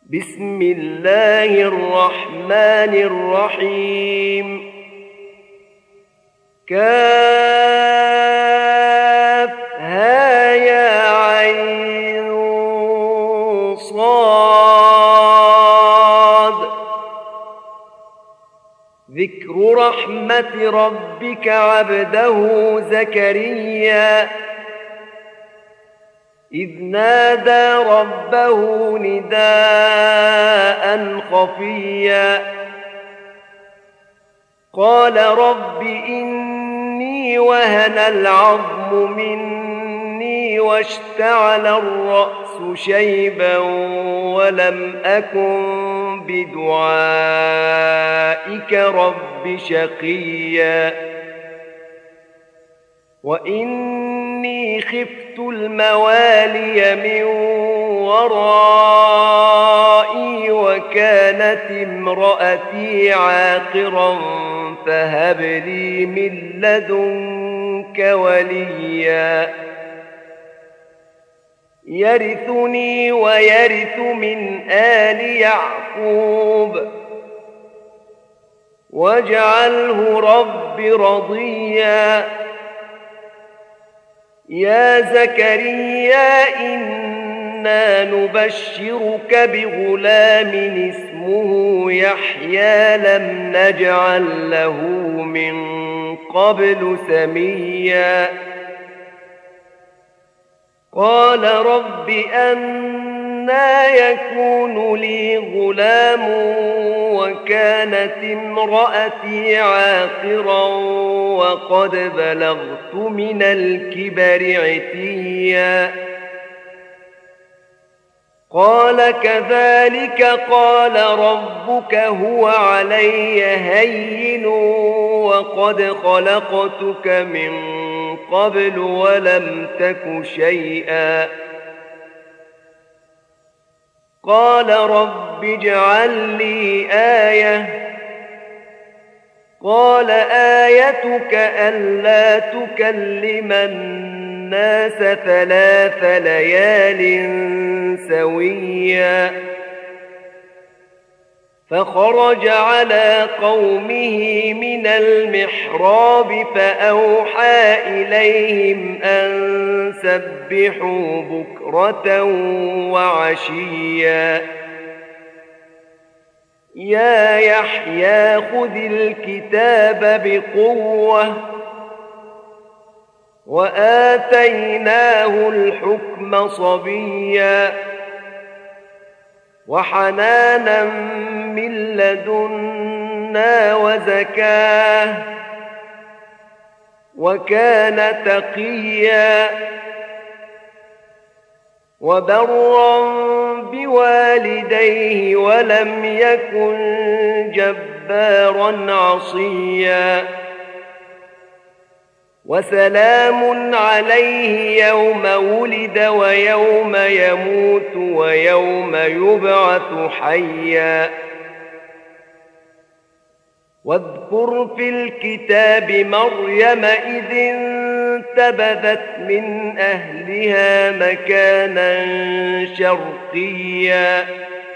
بسم الله الرحمن الرحيم. كافها يا عين صاد. ذكر رحمة ربك عبده زكريا إذ نادى ربه نداء خفيا قال رب إني وهن العظم مني واشتعل الرأس شيبا ولم أكن بدعائك رب شقيا وإني خفت الموالي من ورائي وكانت امرأتي عاقرا فهب لي من لدنك وليا يرثني ويرث من آل يعقوب واجعله رب رضيا يا زكريا إنا نبشرك بغلام اسمه يحيى لم نجعل له من قبل سميا قال رب أنى يكون لي غلام وكانت امرأتي عاقرا وقد بلغت من الكبر عتيا قال كذلك قال ربك هو علي هين وقد خلقتك من قبل ولم تك شيئا قال رب اجعل لي آية قال آيتك ألا تكلم الناس 3 ليال سويا فخرج على قومه من المحراب فأوحى إليهم أن سبحوا بكرة وعشيا يا يحيى خذ الكتاب بقوة وآتيناه الحكم صبيا وحنانا من لدنا وزكاه وكان تقيا وبرا بوالديه ولم يكن جبارا عصيا وسلام عليه يوم ولد ويوم يموت ويوم يبعث حيا واذكر في الكتاب مريم إذ انتبذت من أهلها مكانا شرقيا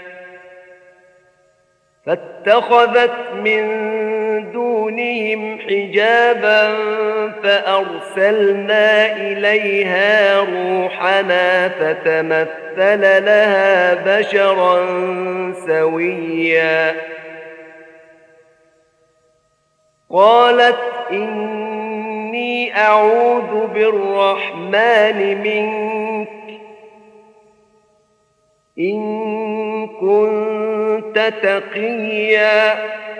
فاتخذت من دونهم حجابا فأرسلنا إليها روحنا فتمثل لها بشرا سويا قالت إني أعوذ بالرحمن منك إن كنت تقيا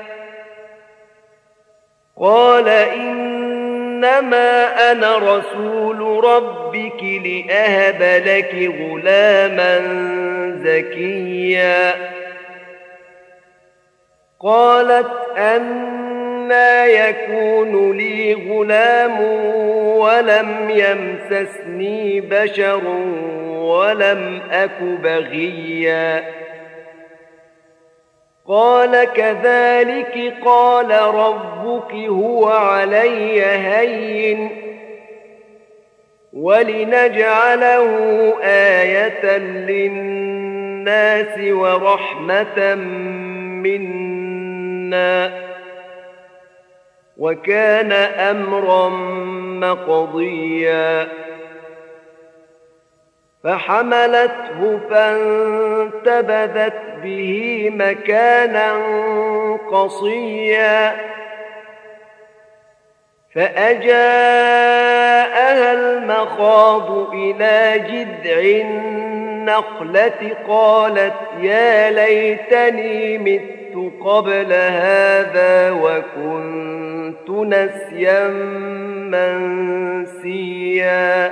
قال إنما أنا رسول ربك لأهب لك غلاما زكيا قالت أنى يكون لي غلام ولم يمسسني بشر ولم أك بغيا قال كذلك قال ربك هو علي هين ولنجعله آية للناس الناس ورحمة منا وكان أمرا مقضيا فحملته فانتبذت به مكانا قصيا فأجاءها المخاض إلى جذع النخلة قالت يا ليتني مت قبل هذا وكنت نسيا منسيا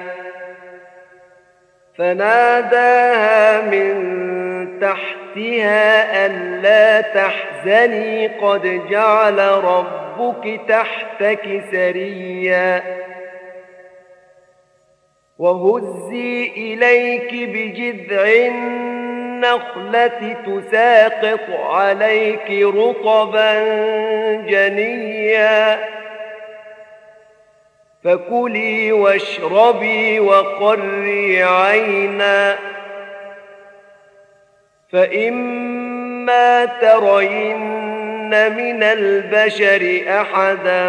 فناداها من تحتها ألا تحزني قد جعل ربك تحتك سريا وهزي إليك بجذع النخلة تساقط عليك رطبا جنيا فكلي واشربي وقري عينا فإما ترين من البشر أحدا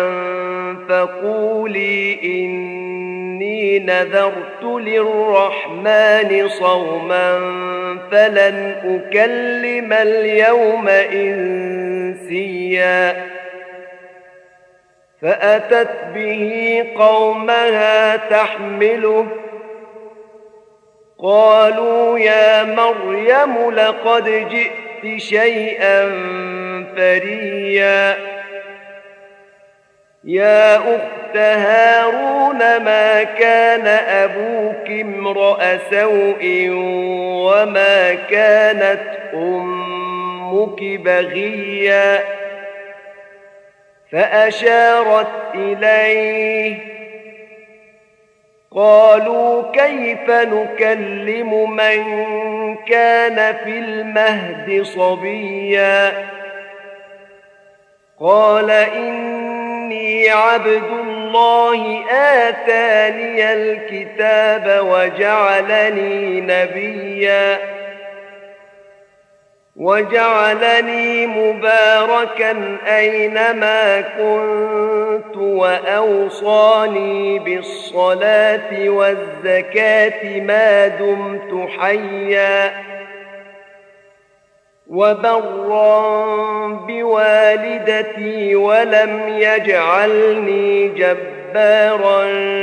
فقولي إني نذرت للرحمن صوما فلن أكلم اليوم إنسيا فأتت به قومها تحمله قالوا يا مريم لقد جئت شيئا فريا يا أخت هارون ما كان أبوك امرأ سوء وما كانت أمك بغيا فأشارت إليه قالوا كيف نكلم من كان في المهد صبيا قال إني عبد الله آتاني الكتاب وجعلني نبيا وجعلني مباركا أينما كنت وأوصاني بالصلاة والزكاة ما دمت حيا وبرا بوالدتي ولم يجعلني جبارا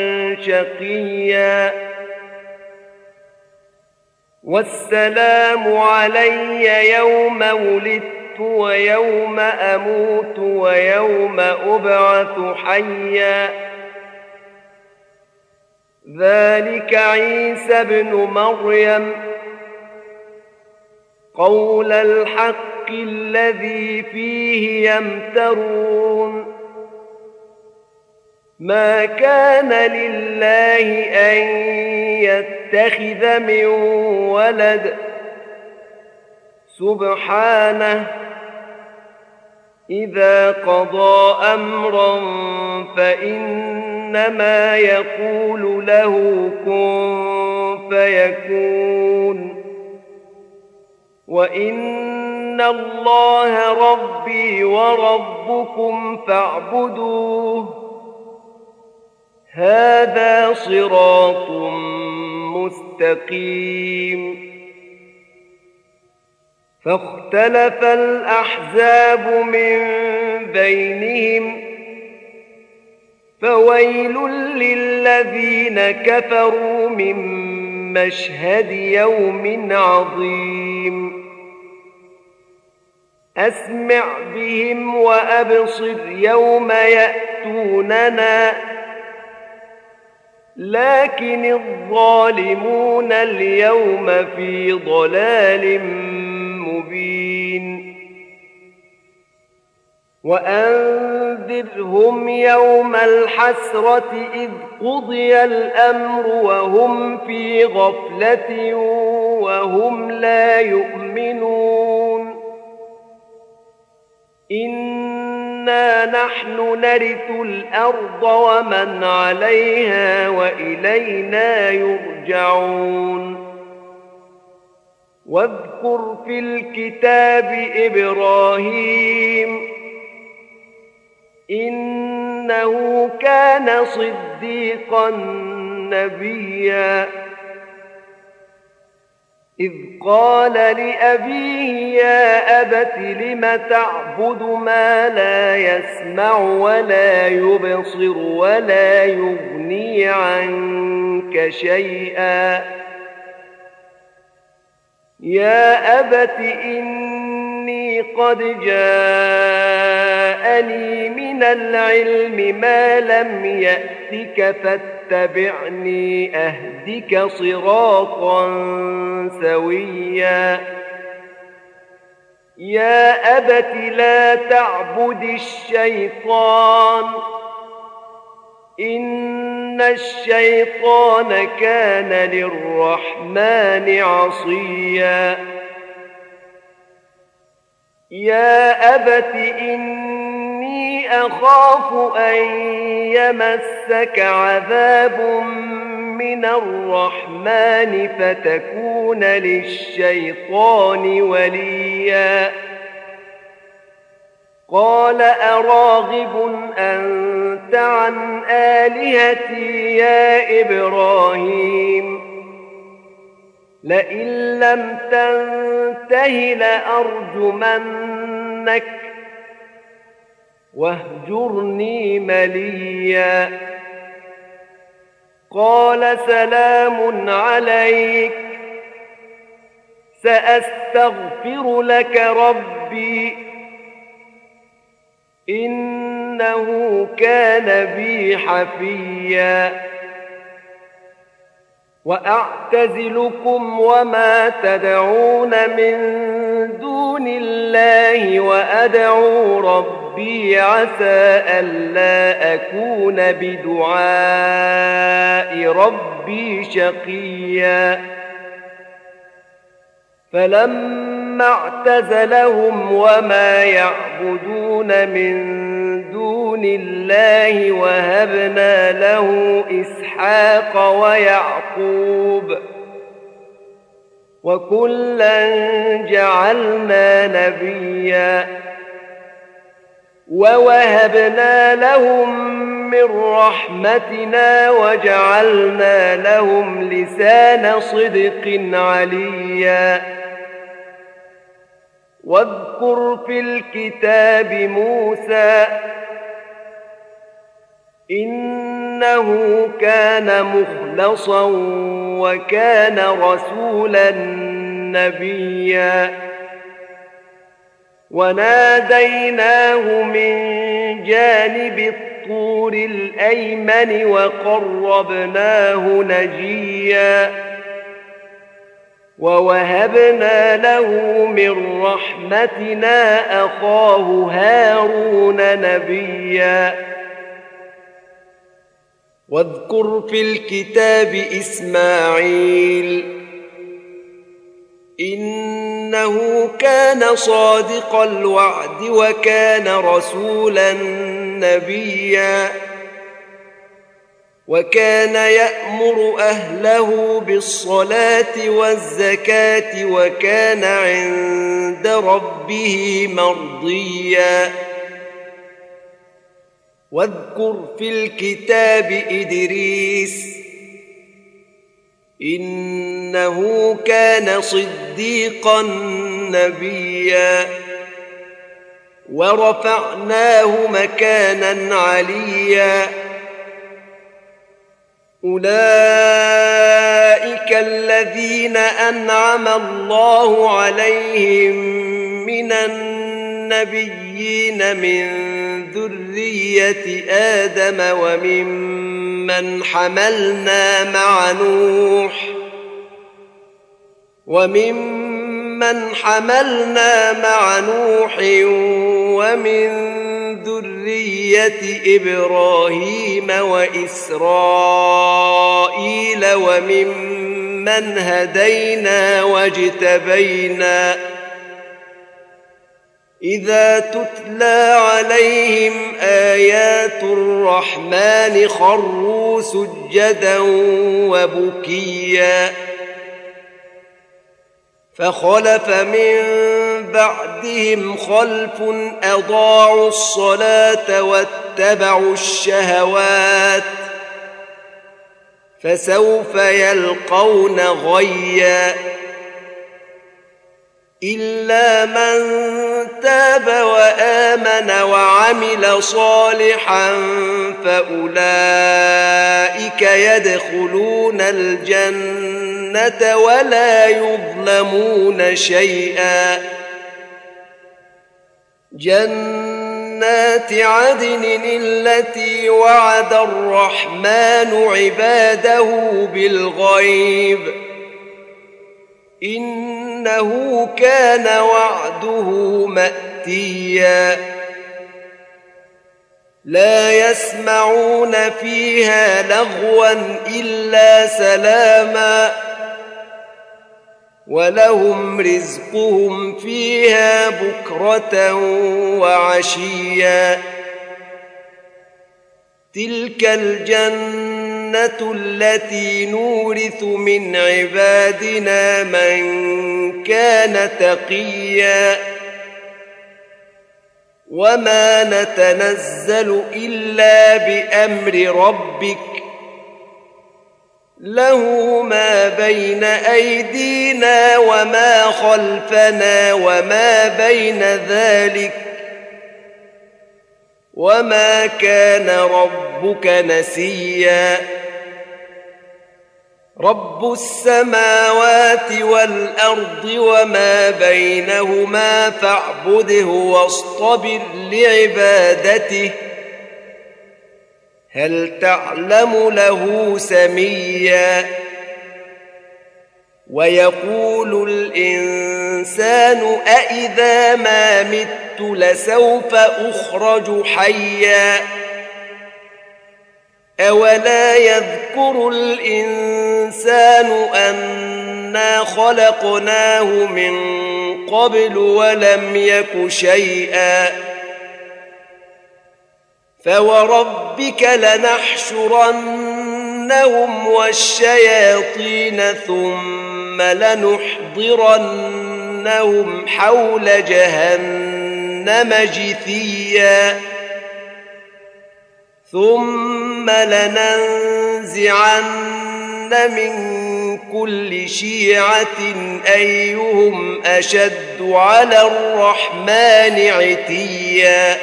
شقيا والسلام علي يوم ولدت ويوم أموت ويوم أبعث حيا ذلك عيسى بن مريم قول الحق الذي فيه يمترون ما كان لله أن يتخذ من ولد سبحانه إذا قضى أمرا فإنما يقول له كن فيكون وإن الله ربي وربكم فاعبدوه هذا صراط مستقيم فاختلف الأحزاب من بينهم فويل للذين كفروا من مشهد يوم عظيم أسمع بهم وأبصر يوم يأتوننا لكن الظالمون اليوم في ضلال مبين وأنذرهم يوم الحسرة إذ قضي الأمر وهم في غفلة وهم لا يؤمنون إنا نحن نرث الأرض ومن عليها وإلينا يرجعون واذكر في الكتاب إبراهيم إنه كان صديقا نبيا إذ قال لأبيه يا أبت لم تعبد ما لا يسمع ولا يبصر ولا يغني عنك شيئا يا أبت إني قد جاءني من العلم ما لم يأتك فاتبعني أهدك صراطا سويا يا أبت لا تعبد الشيطان إن الشيطان كان للرحمن عصيا يا أبت إني أخاف أن يمسك عذاب من الرحمن فتكون للشيطان وليا قال أراغب أنت عن آلهتي يا إبراهيم لئن لم تنته لأرجمنك واهجرني مليا قال سلام عليك سأستغفر لك ربي إنه كان بي حفيا وأعتزلكم وما تدعون من دون الله وأدعو ربي عسى ألا أكون بدعاء ربي شقيا فلما اعتزلهم وما يعبدون من دون الله وهبنا له إسحاق ويعقوب وكلا جعلنا نبيا ووهبنا لهم من رحمتنا وجعلنا لهم لسان صدق عليا واذكر في الكتاب موسى إنه كان مخلصا وكان رسولا نبيا وناديناه من جانب الطور الأيمن وقربناه نجيا ووهبنا له من رحمتنا أخاه هارون نبيا واذكر في الكتاب إسماعيل إنه كان صادق الوعد وكان رسولا نبيا وكان يأمر أهله بالصلاة والزكاة وكان عند ربه مرضيا واذكر في الكتاب إدريس إنه كان صديقا نبيا ورفعناه مكانا عليا أولئك الذين أنعم الله عليهم من النبيين من ذرية آدم وممن حملنا مع نوح ومن ذرية إبراهيم وإسرائيل وممن هدينا واجتبينا إذا تتلى عليهم آيات الرحمن خروا سجدا وبكيا فخلف من بعدهم خلف أضاعوا الصلاة واتبعوا الشهوات فسوف يلقون غيا إلا من تاب وآمن وعمل صالحا فأولئك يدخلون الجنة ولا يظلمون شيئا جنات عدن التي وعد الرحمن عباده بالغيب إنه كان وعده مأتيا لا يسمعون فيها لغوا إلا سلاما ولهم رزقهم فيها بكرة وعشيا تلك الجنة التي نورث من عبادنا من كان تقيا وما نتنزل إلا بأمر ربك له ما بين أيدينا وما خلفنا وما بين ذلك وما كان ربك نسيا رب السماوات والأرض وما بينهما فاعبده واصطبر لعبادته هل تعلم له سميا ويقول الإنسان أإذا ما مت لسوف أخرج حيا أولا يذكر الإنسان أنا خلقناه من قبل ولم يك شيئا فوربك لنحشرنهم والشياطين ثم لنحضرنهم حول جهنم جثيا ثم لننزعن من كل شيعة أيهم أشد على الرحمن عتيا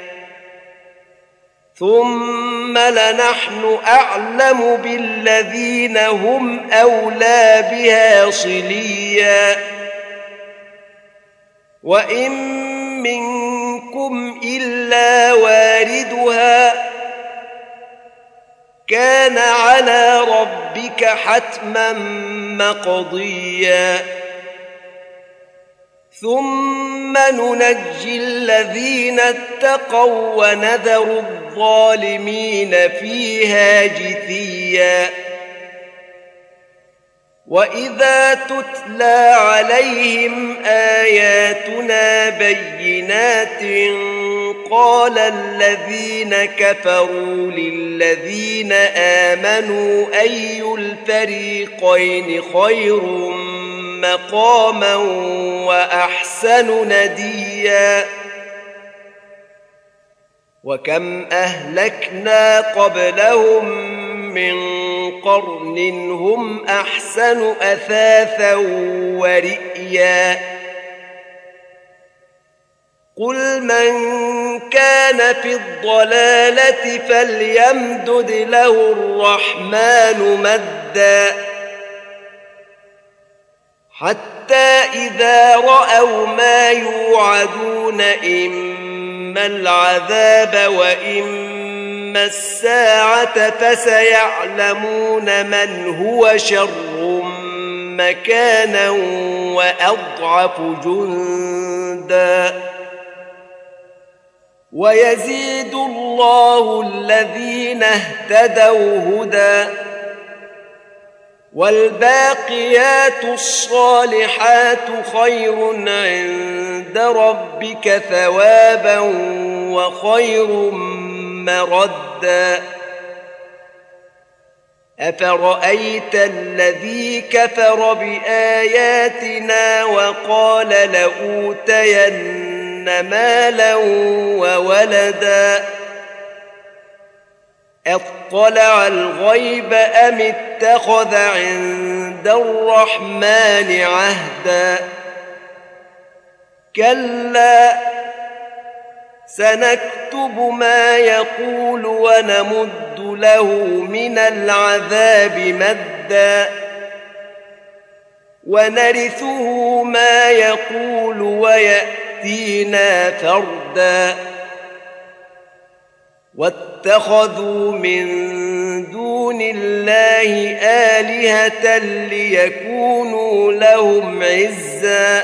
ثم لنحن أعلم بالذين هم أولى بها صليا وإن منكم إلا واردها كان على ربك حتما مقضيا ثم ننجي الذين اتقوا ونذر الظالمين فيها جثيا وإذا تتلى عليهم آياتنا بينات قال الذين كفروا للذين آمنوا أي الفريقين خير مقاما وأحسن نديا وكم أهلكنا قبلهم من قرن هم أحسن أثاثا ورئيا قل من كان في الضلالة فليمدد له الرحمن مدا حتى إذا رأوا ما يوعدون إما العذاب وإما الساعة فسيعلمون من هو شر مكانا وأضعف جندا ويزيد الله الذين اهتدوا هدى والباقيات الصالحات خير عند ربك ثوابا وخير مردا أفرأيت الذي كفر بآياتنا وقال لأوتين مالا وولدا أطلع الغيب أم اتخذ عند الرحمن عهدا كلا سنكتب ما يقول ونمد له من العذاب مدا ونرثه ما يقول ويأتينا فردا واتخذوا من دون الله آلهة ليكونوا لهم عزا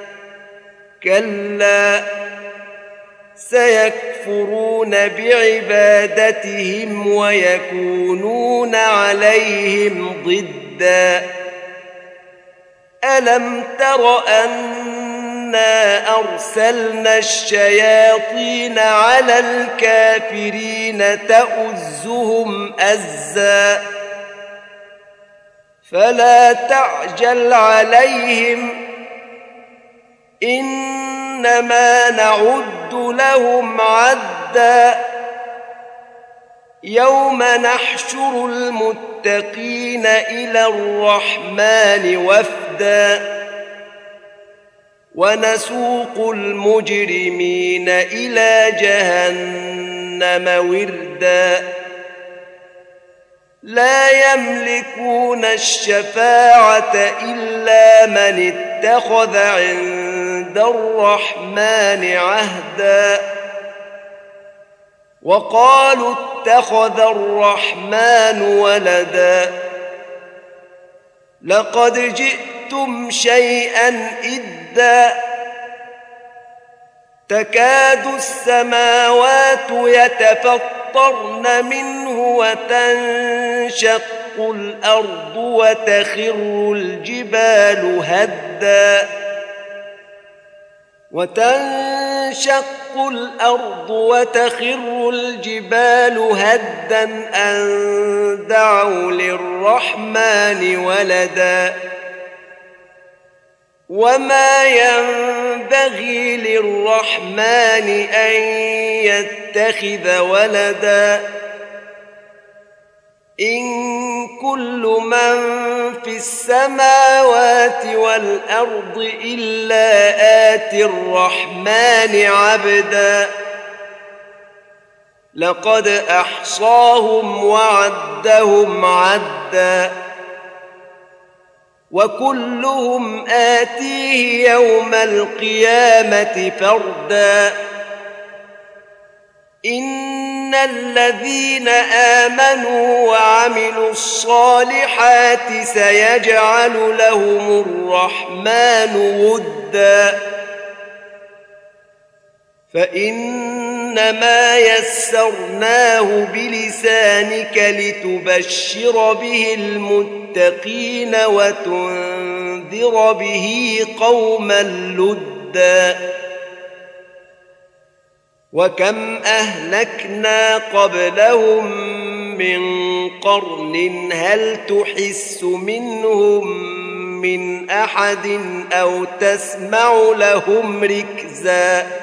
كلا سيكفرون بعبادتهم ويكونون عليهم ضدا ألم تر أنا أرسلنا الشياطين على الكافرين تؤزهم أزا فلا تعجل عليهم إنما نعد لهم عدا يوم نحشر المتقين إلى الرحمن وفدا ونسوق المجرمين إلى جهنم وردا لا يملكون الشفاعة إلا من اتخذ عند الرحمن عهدا وقالوا اتخذ الرحمن ولدا لقد جئتم شيئا إدا تكاد السماوات يتفطرن منه وتنشق الأرض وتخر الجبال هدا أن دعوا للرحمن ولدا وما ينبغي للرحمن أن يتخذ ولدا إن كل من في السماوات والأرض إلا آتي الرحمن عبدا لقد أحصاهم وعدهم عدا وكلهم آتيه يوم القيامة فردا إن الذين آمنوا وعملوا الصالحات سيجعل لهم الرحمن ودا فإنما يسرناه بلسانك لتبشر به المتقين وتنذر به قوما لدا وكم أهلكنا قبلهم من قرن هل تحس منهم من أحد أو تسمع لهم ركزا